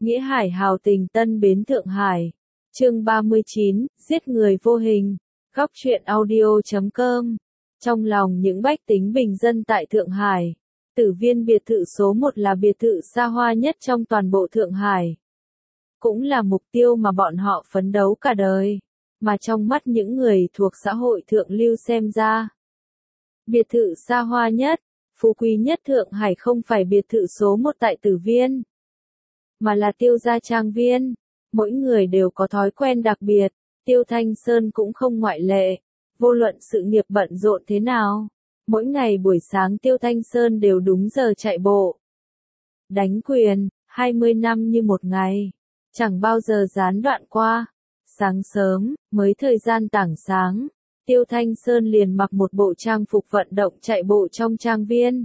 Nghĩa Hải hào tình Tân Bến Thượng Hải. Chương 39, giết người vô hình. Góc truyện audio.com. Trong lòng những bách tính bình dân tại Thượng Hải, Tử Viên biệt thự số 1 là biệt thự xa hoa nhất trong toàn bộ Thượng Hải. Cũng là mục tiêu mà bọn họ phấn đấu cả đời, mà trong mắt những người thuộc xã hội thượng lưu xem ra, biệt thự xa hoa nhất, phú quý nhất Thượng Hải không phải biệt thự số 1 tại Tử Viên, mà là Tiêu Gia Trang Viên. Mỗi người đều có thói quen đặc biệt, Tiêu Thanh Sơn cũng không ngoại lệ. Vô luận sự nghiệp bận rộn thế nào, mỗi ngày buổi sáng Tiêu Thanh Sơn đều đúng giờ chạy bộ. Đánh quyền, 20 năm như một ngày, chẳng bao giờ gián đoạn qua. Sáng sớm, mới thời gian tảng sáng, Tiêu Thanh Sơn liền mặc một bộ trang phục vận động chạy bộ trong trang viên.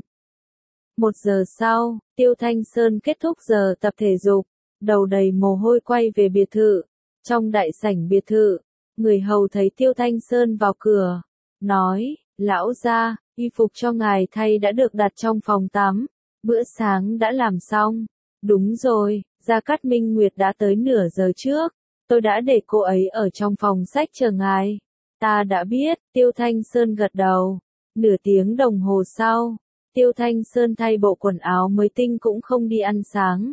1 giờ sau, Tiêu Thanh Sơn kết thúc giờ tập thể dục, đầu đầy mồ hôi quay về biệt thự. Trong đại sảnh biệt thự, người hầu thấy Tiêu Thanh Sơn vào cửa, nói, lão gia, y phục cho ngài thay đã được đặt trong phòng tắm, bữa sáng đã làm xong. Đúng rồi, Gia Cát Minh Nguyệt đã tới nửa giờ trước, tôi đã để cô ấy ở trong phòng sách chờ ngài. Ta đã biết, Tiêu Thanh Sơn gật đầu. Nửa tiếng đồng hồ sau, Tiêu Thanh Sơn thay bộ quần áo mới tinh cũng không đi ăn sáng,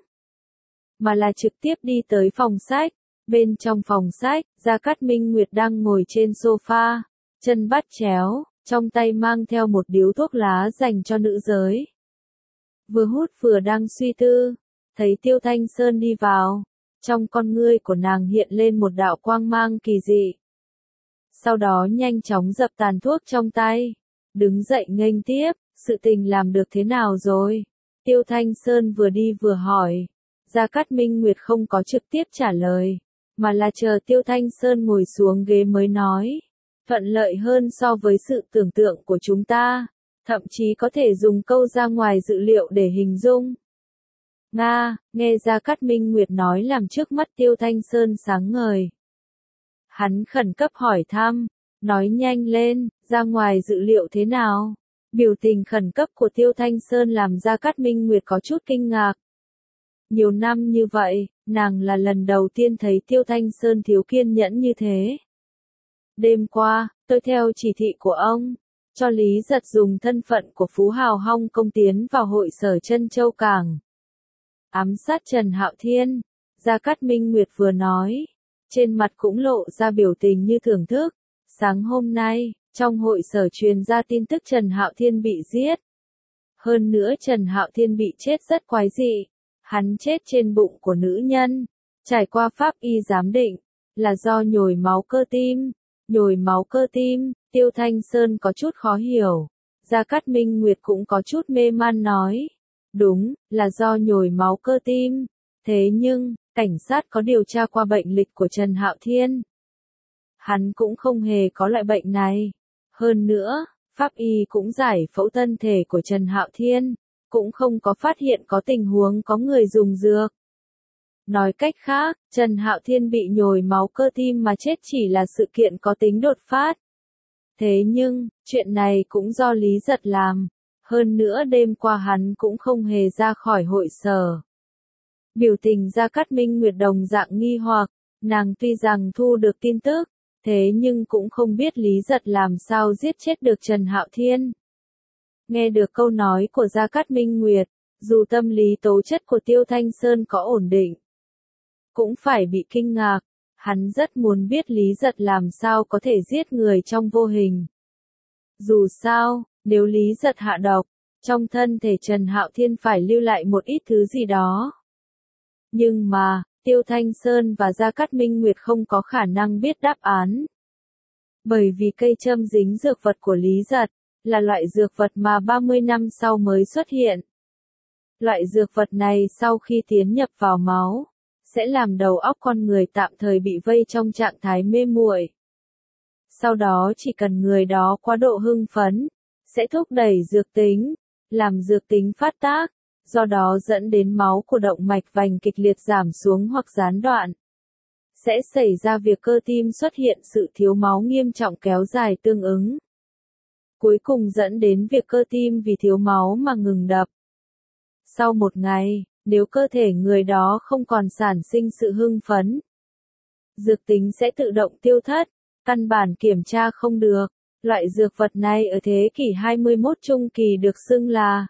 mà là trực tiếp đi tới phòng sách. Bên trong phòng sách, Gia Cát Minh Nguyệt đang ngồi trên sofa, chân bắt chéo, trong tay mang theo một điếu thuốc lá dành cho nữ giới. Vừa hút vừa đang suy tư, thấy Tiêu Thanh Sơn đi vào, trong con ngươi của nàng hiện lên một đạo quang mang kỳ dị. Sau đó nhanh chóng dập tàn thuốc trong tay, đứng dậy nghênh tiếp, sự tình làm được thế nào rồi? Tiêu Thanh Sơn vừa đi vừa hỏi. Gia Cát Minh Nguyệt không có trực tiếp trả lời, mà là chờ Tiêu Thanh Sơn ngồi xuống ghế mới nói. Thuận lợi hơn so với sự tưởng tượng của chúng ta, thậm chí có thể dùng câu ra ngoài dự liệu để hình dung. Nga, nghe Gia Cát Minh Nguyệt nói làm trước mắt Tiêu Thanh Sơn sáng ngời. Hắn khẩn cấp hỏi thăm, nói nhanh lên, ra ngoài dự liệu thế nào? Biểu tình khẩn cấp của Tiêu Thanh Sơn làm Gia Cát Minh Nguyệt có chút kinh ngạc. Nhiều năm như vậy, nàng là lần đầu tiên thấy Tiêu Thanh Sơn thiếu kiên nhẫn như thế. Đêm qua, tôi theo chỉ thị của ông, cho Lý Giật dùng thân phận của phú hào Hong Kong tiến vào hội sở Trân Châu Cảng, ám sát Trần Hạo Thiên. Gia Cát Minh Nguyệt vừa nói, trên mặt cũng lộ ra biểu tình như thưởng thức. Sáng hôm nay, trong hội sở truyền ra tin tức Trần Hạo Thiên bị giết. Hơn nữa Trần Hạo Thiên bị chết rất quái dị. Hắn chết trên bụng của nữ nhân, trải qua pháp y giám định, là do nhồi máu cơ tim. Nhồi máu cơ tim, Tiêu Thanh Sơn có chút khó hiểu. Gia Cát Minh Nguyệt cũng có chút mê man nói. Đúng, là do nhồi máu cơ tim. Thế nhưng, cảnh sát có điều tra qua bệnh lịch của Trần Hạo Thiên. Hắn cũng không hề có loại bệnh này. Hơn nữa, pháp y cũng giải phẫu thân thể của Trần Hạo Thiên, cũng không có phát hiện có tình huống có người dùng dược. Nói cách khác, Trần Hạo Thiên bị nhồi máu cơ tim mà chết chỉ là sự kiện có tính đột phát. Thế nhưng, chuyện này cũng do Lý Giật làm. Hơn nữa đêm qua hắn cũng không hề ra khỏi hội sở. Biểu tình Gia Cát Minh Nguyệt đồng dạng nghi hoặc, nàng tuy rằng thu được tin tức, thế nhưng cũng không biết Lý Giật làm sao giết chết được Trần Hạo Thiên. Nghe được câu nói của Gia Cát Minh Nguyệt, dù tâm lý tố chất của Tiêu Thanh Sơn có ổn định, cũng phải bị kinh ngạc. Hắn rất muốn biết Lý Giật làm sao có thể giết người trong vô hình. Dù sao, nếu Lý Giật hạ độc, trong thân thể Trần Hạo Thiên phải lưu lại một ít thứ gì đó. Nhưng mà, Tiêu Thanh Sơn và Gia Cát Minh Nguyệt không có khả năng biết đáp án. Bởi vì cây châm dính dược vật của Lý Giật, là loại dược vật mà 30 năm sau mới xuất hiện. Loại dược vật này sau khi tiến nhập vào máu, sẽ làm đầu óc con người tạm thời bị vây trong trạng thái mê muội. Sau đó chỉ cần người đó quá độ hưng phấn, sẽ thúc đẩy dược tính, làm dược tính phát tác, do đó dẫn đến máu của động mạch vành kịch liệt giảm xuống hoặc gián đoạn. Sẽ xảy ra việc cơ tim xuất hiện sự thiếu máu nghiêm trọng kéo dài tương ứng. Cuối cùng dẫn đến việc cơ tim vì thiếu máu mà ngừng đập. Sau một ngày, Nếu cơ thể người đó không còn sản sinh sự hưng phấn, dược tính sẽ tự động tiêu thất, căn bản kiểm tra không được. Loại dược vật này ở thế kỷ 21 trung kỳ được xưng là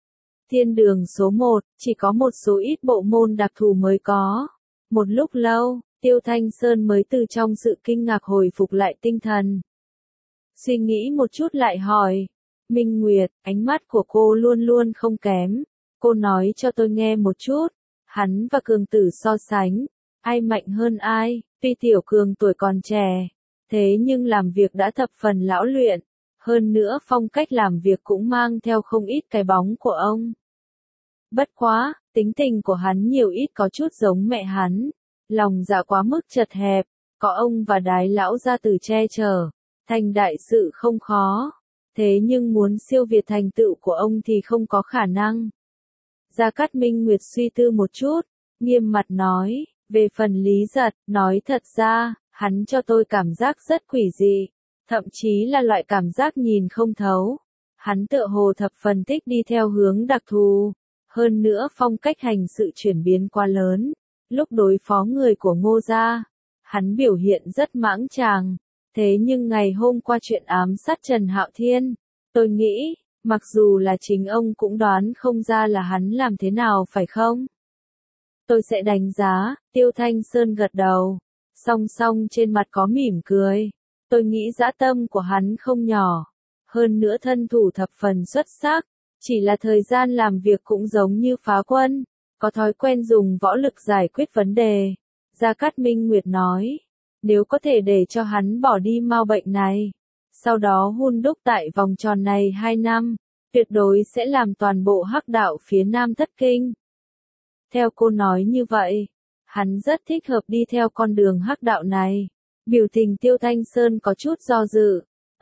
thiên đường số 1, chỉ có một số ít bộ môn đặc thù mới có. Một lúc lâu, Tiêu Thanh Sơn mới từ trong sự kinh ngạc hồi phục lại tinh thần. Suy nghĩ một chút lại hỏi, Minh Nguyệt, ánh mắt của cô luôn luôn không kém. Cô nói cho tôi nghe một chút, hắn và Cường Tử so sánh, ai mạnh hơn ai, tuy Tiểu Cường tuổi còn trẻ, thế nhưng làm việc đã thập phần lão luyện, hơn nữa phong cách làm việc cũng mang theo không ít cái bóng của ông. Bất quá, tính tình của hắn nhiều ít có chút giống mẹ hắn, lòng dạ quá mức chật hẹp, có ông và Đái lão gia tử che chở, thành đại sự không khó, thế nhưng muốn siêu việt thành tựu của ông thì không có khả năng. Gia Cát Minh Nguyệt suy tư một chút, nghiêm mặt nói, về phần Lý Giật, nói thật ra, hắn cho tôi cảm giác rất quỷ dị, thậm chí là loại cảm giác nhìn không thấu. Hắn tựa hồ thập phần thích đi theo hướng đặc thù, hơn nữa phong cách hành sự chuyển biến quá lớn. Lúc đối phó người của Ngô gia, hắn biểu hiện rất mãng tràng, thế nhưng ngày hôm qua chuyện ám sát Trần Hạo Thiên, tôi nghĩ, mặc dù là chính ông cũng đoán không ra là hắn làm thế nào phải không? Tôi sẽ đánh giá, Tiêu Thanh Sơn gật đầu, song song trên mặt có mỉm cười. Tôi nghĩ dã tâm của hắn không nhỏ, hơn nữa thân thủ thập phần xuất sắc, chỉ là thời gian làm việc cũng giống như phá quân, có thói quen dùng võ lực giải quyết vấn đề. Gia Cát Minh Nguyệt nói, nếu có thể để cho hắn bỏ đi mau bệnh này, sau đó hun đúc tại vòng tròn này 2 năm, tuyệt đối sẽ làm toàn bộ hắc đạo phía Nam thất kinh. Theo cô nói như vậy, hắn rất thích hợp đi theo con đường hắc đạo này. Biểu tình Tiêu Thanh Sơn có chút do dự.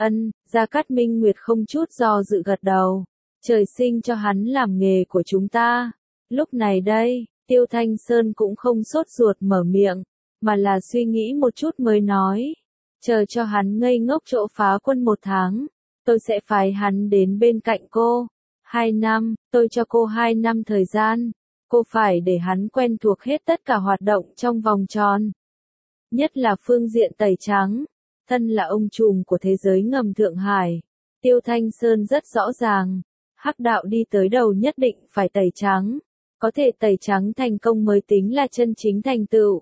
Gia Cát Minh Nguyệt không chút do dự gật đầu. Trời sinh cho hắn làm nghề của chúng ta. Lúc này đây, Tiêu Thanh Sơn cũng không sốt ruột mở miệng, mà là suy nghĩ một chút mới nói. Chờ cho hắn ngây ngốc chỗ phá quân 1 tháng, tôi sẽ phái hắn đến bên cạnh cô. 2 năm, tôi cho cô 2 năm thời gian. Cô phải để hắn quen thuộc hết tất cả hoạt động trong vòng tròn. Nhất là phương diện tẩy trắng. Thân là ông trùm của thế giới ngầm Thượng Hải. Tiêu Thanh Sơn rất rõ ràng. Hắc đạo đi tới đầu nhất định phải tẩy trắng. Có thể tẩy trắng thành công mới tính là chân chính thành tựu.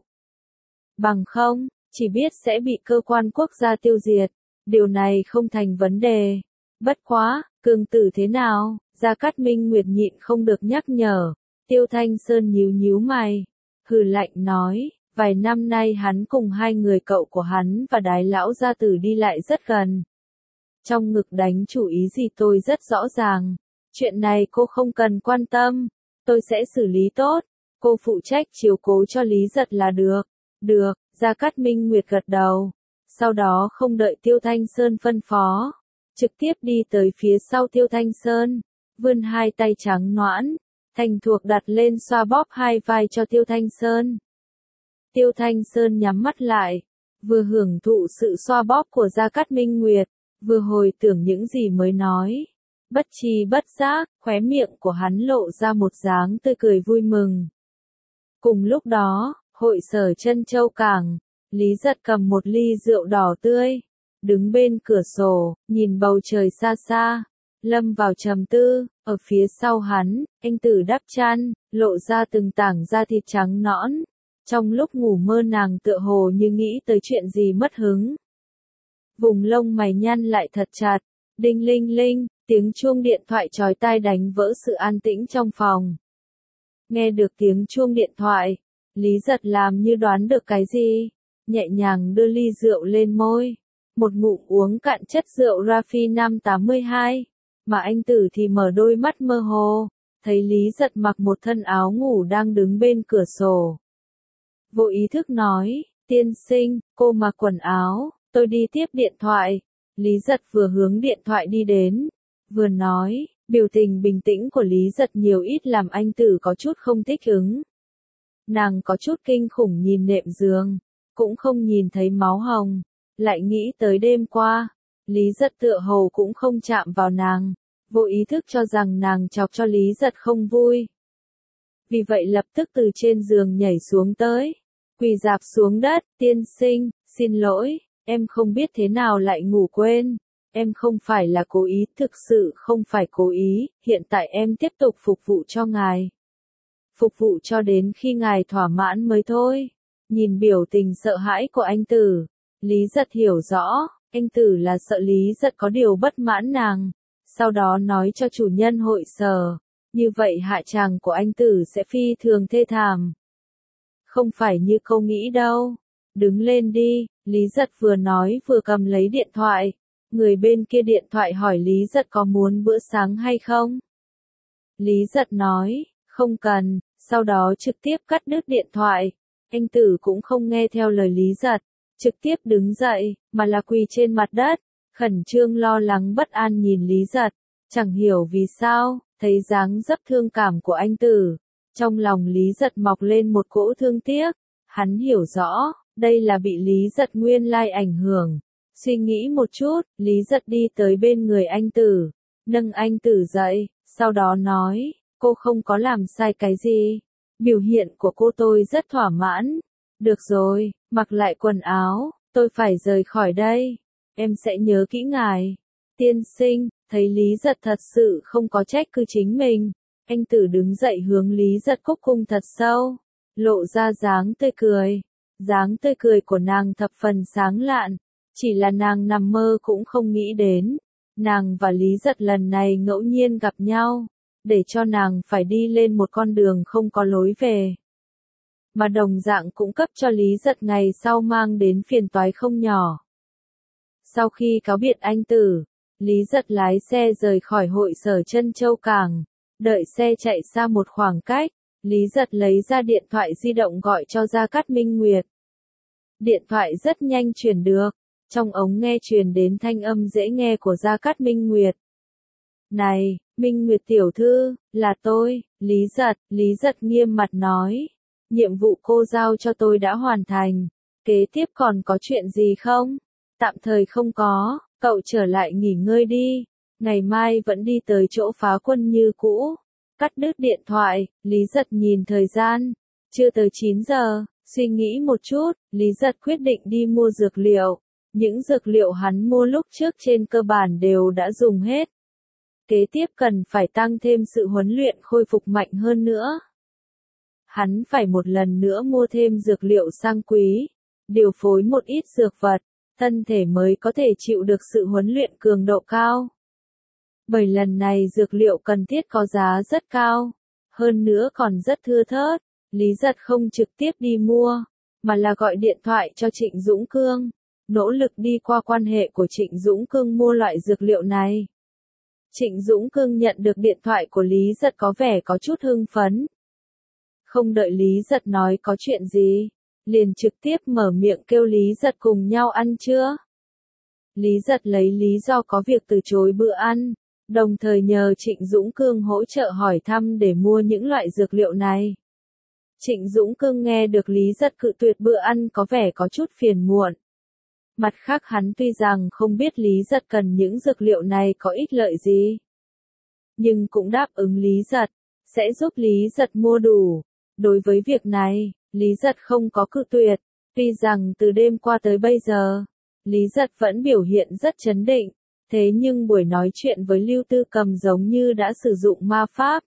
Bằng không, chỉ biết sẽ bị cơ quan quốc gia tiêu diệt. Điều này không thành vấn đề. Bất quá, Cường Tử thế nào? Gia Cát Minh Nguyệt nhịn không được nhắc nhở. Tiêu Thanh Sơn nhíu nhíu mày. Hừ lạnh nói, vài năm nay hắn cùng 2 người cậu của hắn và Đái lão gia tử đi lại rất gần. Trong ngực đánh chủ ý gì tôi rất rõ ràng. Chuyện này cô không cần quan tâm. Tôi sẽ xử lý tốt. Cô phụ trách chiếu cố cho Lý Giật là được. Được, Gia Cát Minh Nguyệt gật đầu. Sau đó không đợi Tiêu Thanh Sơn phân phó. Trực tiếp đi tới phía sau Tiêu Thanh Sơn. Vươn 2 tay trắng nõn. Thành thuộc đặt lên xoa bóp 2 vai cho Tiêu Thanh Sơn. Tiêu Thanh Sơn nhắm mắt lại. Vừa hưởng thụ sự xoa bóp của Gia Cát Minh Nguyệt. Vừa hồi tưởng những gì mới nói. Bất tri bất giác, khóe miệng của hắn lộ ra một dáng tươi cười vui mừng. Cùng lúc đó, hội sở Trân Châu Cảng, Lý Giật cầm một ly rượu đỏ tươi, đứng bên cửa sổ, nhìn bầu trời xa xa, lâm vào trầm tư. Ở phía sau hắn, anh Tử đắp chăn, lộ ra từng tảng da thịt trắng nõn. Trong lúc ngủ mơ nàng tựa hồ như nghĩ tới chuyện gì mất hứng. Vùng lông mày nhăn lại thật chặt, đinh linh linh, tiếng chuông điện thoại chói tai đánh vỡ sự an tĩnh trong phòng. Nghe được tiếng chuông điện thoại, Lý Giật làm như đoán được cái gì, nhẹ nhàng đưa ly rượu lên môi, một ngụm uống cạn chất rượu Raffi 582, mà anh Tử thì mở đôi mắt mơ hồ, thấy Lý Giật mặc một thân áo ngủ đang đứng bên cửa sổ. Vô ý thức nói, tiên sinh, cô mặc quần áo, tôi đi tiếp điện thoại. Lý Giật vừa hướng điện thoại đi đến, vừa nói, biểu tình bình tĩnh của Lý Giật nhiều ít làm anh Tử có chút không thích ứng. Nàng có chút kinh khủng nhìn nệm giường, cũng không nhìn thấy máu hồng, lại nghĩ tới đêm qua, Lý Giật tựa hồ cũng không chạm vào nàng, vô ý thức cho rằng nàng chọc cho Lý Giật không vui. vì vậy lập tức từ trên giường nhảy xuống tới, quỳ rạp xuống đất, tiên sinh, xin lỗi, em không biết thế nào lại ngủ quên, em không phải là cố ý, thực sự không phải cố ý, hiện tại em tiếp tục phục vụ cho ngài. Phục vụ cho đến khi ngài thỏa mãn mới thôi. Nhìn biểu tình sợ hãi của anh Tử, Lý Giật hiểu rõ, anh Tử là sợ Lý Giật có điều bất mãn nàng, sau đó nói cho chủ nhân hội sở, như vậy hạ tràng của anh Tử sẽ phi thường thê thảm. Không phải như cô nghĩ đâu, đứng lên đi, Lý Giật vừa nói vừa cầm lấy điện thoại, người bên kia điện thoại hỏi Lý Giật có muốn bữa sáng hay không. Lý Giật nói, không cần, sau đó trực tiếp cắt đứt điện thoại. Anh Tử cũng không nghe theo lời Lý Giật, trực tiếp đứng dậy, mà là quỳ trên mặt đất, khẩn trương lo lắng bất an nhìn Lý Giật, chẳng hiểu vì sao, thấy dáng dấp thương cảm của anh Tử. Trong lòng Lý Giật mọc lên một cỗ thương tiếc, hắn hiểu rõ, đây là bị Lý Giật nguyên lai ảnh hưởng. Suy nghĩ một chút, Lý Giật đi tới bên người anh Tử, nâng anh Tử dậy, sau đó nói, cô không có làm sai cái gì. Biểu hiện của cô tôi rất thỏa mãn. Được rồi, mặc lại quần áo, tôi phải rời khỏi đây. Em sẽ nhớ kỹ ngài. Tiên sinh, thấy Lý Giật thật sự không có trách cứ chính mình. Anh Tử đứng dậy hướng Lý Giật cúc cung thật sâu, lộ ra dáng tươi cười. Dáng tươi cười của nàng thập phần sáng lạn, chỉ là nàng nằm mơ cũng không nghĩ đến. Nàng và Lý Giật lần này ngẫu nhiên gặp nhau, để cho nàng phải đi lên một con đường không có lối về. Mà đồng dạng cũng cấp cho Lý Giật ngày sau mang đến phiền toái không nhỏ. Sau khi cáo biệt anh Tử, Lý Giật lái xe rời khỏi hội sở Trân Châu Cảng, đợi xe chạy xa một khoảng cách, Lý Giật lấy ra điện thoại di động gọi cho Gia Cát Minh Nguyệt. Điện thoại rất nhanh truyền được, trong ống nghe truyền đến thanh âm dễ nghe của Gia Cát Minh Nguyệt. Này, Minh Nguyệt tiểu thư, là tôi, Lý Giật nghiêm mặt nói. Nhiệm vụ cô giao cho tôi đã hoàn thành, kế tiếp còn có chuyện gì không? Tạm thời không có, cậu trở lại nghỉ ngơi đi, ngày mai vẫn đi tới chỗ phá quân như cũ. Cắt đứt điện thoại, Lý Giật nhìn thời gian, chưa tới 9 giờ, suy nghĩ một chút, Lý Giật quyết định đi mua dược liệu. Những dược liệu hắn mua lúc trước trên cơ bản đều đã dùng hết. Kế tiếp cần phải tăng thêm sự huấn luyện khôi phục mạnh hơn nữa. Hắn phải một lần nữa mua thêm dược liệu sang quý, điều phối một ít dược vật, thân thể mới có thể chịu được sự huấn luyện cường độ cao. Bởi lần này dược liệu cần thiết có giá rất cao, hơn nữa còn rất thưa thớt, Lý Giật không trực tiếp đi mua, mà là gọi điện thoại cho Trịnh Dũng Cương, nỗ lực đi qua quan hệ của Trịnh Dũng Cương mua loại dược liệu này. Trịnh Dũng Cương nhận được điện thoại của Lý Giật có vẻ có chút hưng phấn. Không đợi Lý Giật nói có chuyện gì, liền trực tiếp mở miệng kêu Lý Giật cùng nhau ăn trưa. Lý Giật lấy lý do có việc từ chối bữa ăn, đồng thời nhờ Trịnh Dũng Cương hỗ trợ hỏi thăm để mua những loại dược liệu này. Trịnh Dũng Cương nghe được Lý Giật cự tuyệt bữa ăn có vẻ có chút phiền muộn. Mặt khác hắn tuy rằng không biết Lý Giật cần những dược liệu này có ích lợi gì, nhưng cũng đáp ứng Lý Giật, sẽ giúp Lý Giật mua đủ. Đối với việc này, Lý Giật không có cự tuyệt, tuy rằng từ đêm qua tới bây giờ, Lý Giật vẫn biểu hiện rất trấn định, thế nhưng buổi nói chuyện với Lưu Tư Cầm giống như đã sử dụng ma pháp.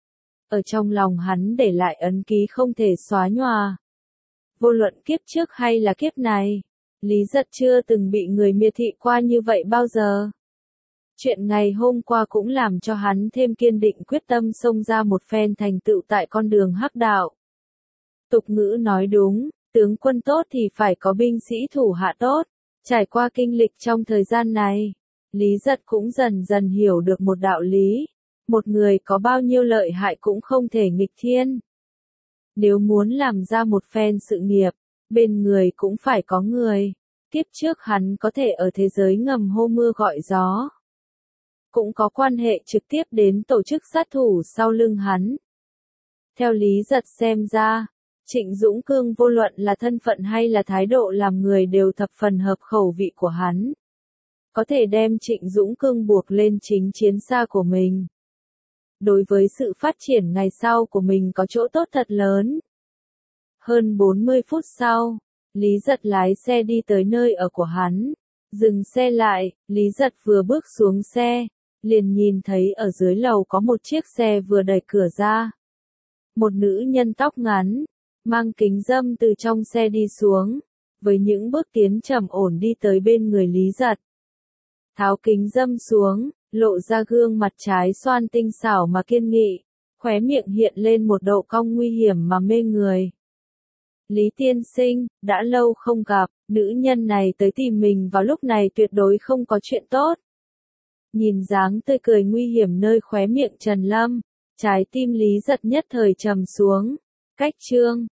Ở trong lòng hắn để lại ấn ký không thể xóa nhòa. Vô luận kiếp trước hay là kiếp này, Lý Giật chưa từng bị người miệt thị qua như vậy bao giờ. Chuyện ngày hôm qua cũng làm cho hắn thêm kiên định quyết tâm xông ra một phen thành tựu tại con đường hắc đạo. Tục ngữ nói đúng, tướng quân tốt thì phải có binh sĩ thủ hạ tốt. Trải qua kinh lịch trong thời gian này, Lý Giật cũng dần dần hiểu được một đạo lý. Một người có bao nhiêu lợi hại cũng không thể nghịch thiên. Nếu muốn làm ra một phen sự nghiệp, bên người cũng phải có người. Kiếp trước hắn có thể ở thế giới ngầm hô mưa gọi gió, cũng có quan hệ trực tiếp đến tổ chức sát thủ sau lưng hắn. Theo Lý Giật xem ra, Trịnh Dũng Cương vô luận là thân phận hay là thái độ làm người đều thập phần hợp khẩu vị của hắn. Có thể đem Trịnh Dũng Cương buộc lên chính chiến xa của mình. đối với sự phát triển ngày sau của mình có chỗ tốt thật lớn. Hơn 40 phút sau, Lý Giật lái xe đi tới nơi ở của hắn. Dừng xe lại, Lý Giật vừa bước xuống xe, liền nhìn thấy ở dưới lầu có một chiếc xe vừa đẩy cửa ra. Một nữ nhân tóc ngắn, mang kính râm từ trong xe đi xuống, với những bước tiến trầm ổn đi tới bên người Lý Giật. Tháo kính râm xuống, lộ ra gương mặt trái xoan tinh xảo mà kiên nghị, khóe miệng hiện lên một độ cong nguy hiểm mà mê người. Lý tiên sinh, đã lâu không gặp, nữ nhân này tới tìm mình vào lúc này tuyệt đối không có chuyện tốt. Nhìn dáng tươi cười nguy hiểm nơi khóe miệng Trần Lâm, trái tim Lý Giật nhất thời trầm xuống. Cách chương